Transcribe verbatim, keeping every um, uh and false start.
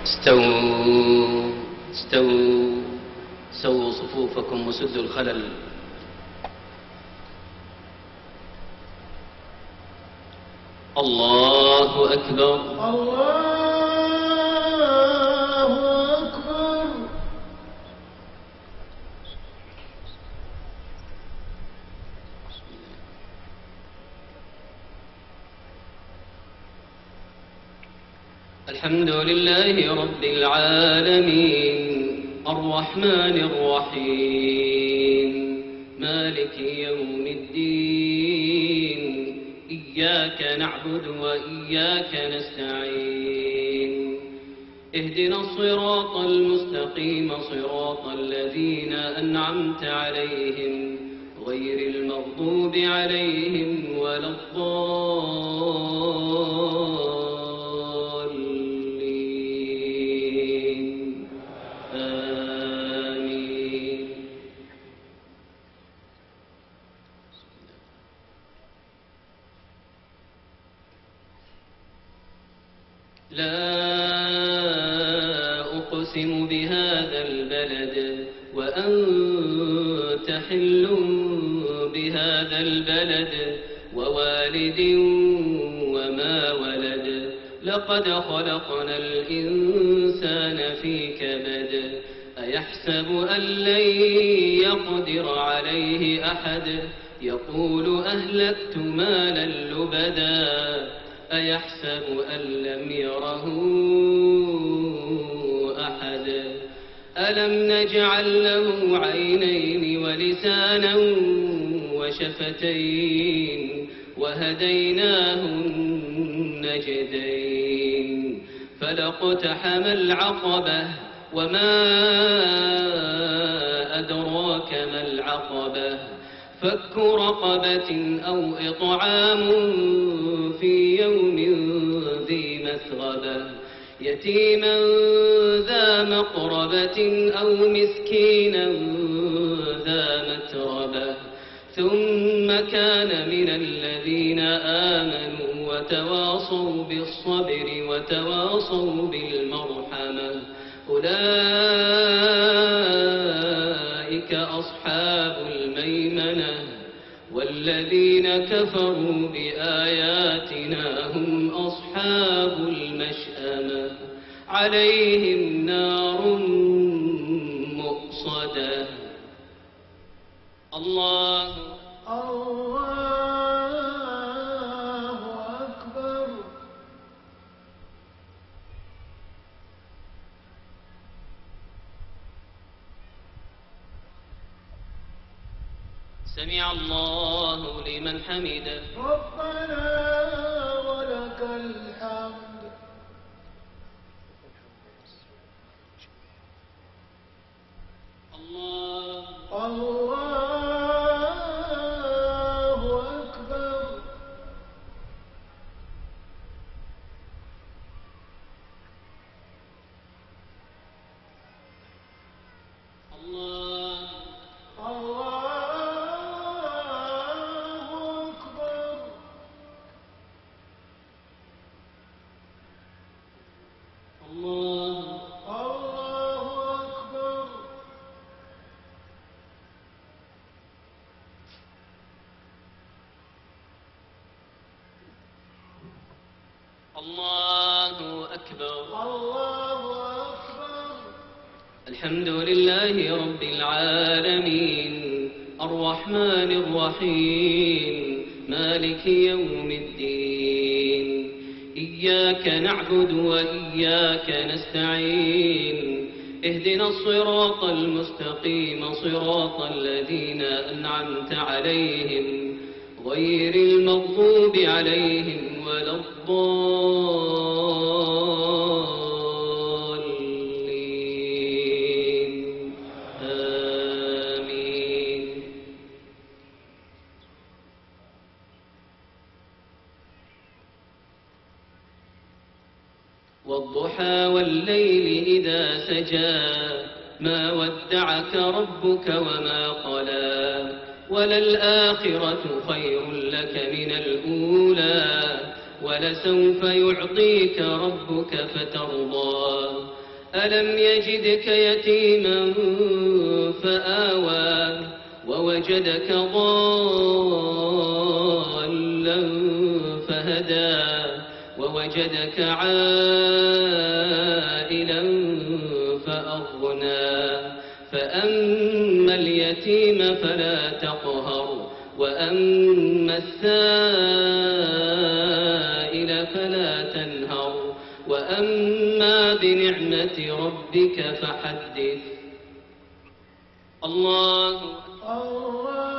استووا استووا سووا صفوفكم وسدوا الخلل. الله أكبر. الله أكبر. الحمد لله رب العالمين الرحمن الرحيم مالك يوم الدين إياك نعبد وإياك نستعين اهدنا الصراط المستقيم صراط الذين أنعمت عليهم غير المغضوب عليهم ولا الضالين آمين. لا أقسم بهذا البلد وأنت حل بهذا البلد ووالد وما ولد لقد خلقنا الإنسان في كبد أيحسب أن لن يقدر عليه أحد يقول أهلكت مالا لبدا أيحسب أن لم يره أحد ألم نجعل له عينين ولسانا وشفتين وهديناه النجدين فلاقتحم العقبة وما أدراك ما العقبة فك رقبة أو إطعام في يوم ذي مسغبة يتيما ذا مقربة أو مسكينا ذا متربة ثم كان من الذين آمنوا وتواصوا بالصبر وتواصوا بالمرحمة أولئك أصحاب الميمنة والذين كفروا بآياتنا هم أصحاب المشأمة عليهم نار مؤصدة. الله الله أكبر. سمع الله لمن حمده. ربنا ولك الحمد. الله الله أكبر. الله الله أكبر. الله الله أكبر. الله أكبر. الله أكبر. الحمد لله رب العالمين الرحمن الرحيم مالك يوم الدين إياك نعبد وإياك نستعين اهدنا الصراط المستقيم صراط الذين أنعمت عليهم غير المغضوب عليهم ولا الضالين آمين. والضحى والليل إذا سجى ما ودعك ربك وما قلى وللآخرة خير لك من الأولى ولسوف يعطيك ربك فترضى ألم يجدك يتيما فآوى ووجدك ضالا فهدى ووجدك عائلا فأغنى فأما اليتيم فلا تقهر وأما السائل فلا تنهر وأما بنعمة ربك فحدث. الله الله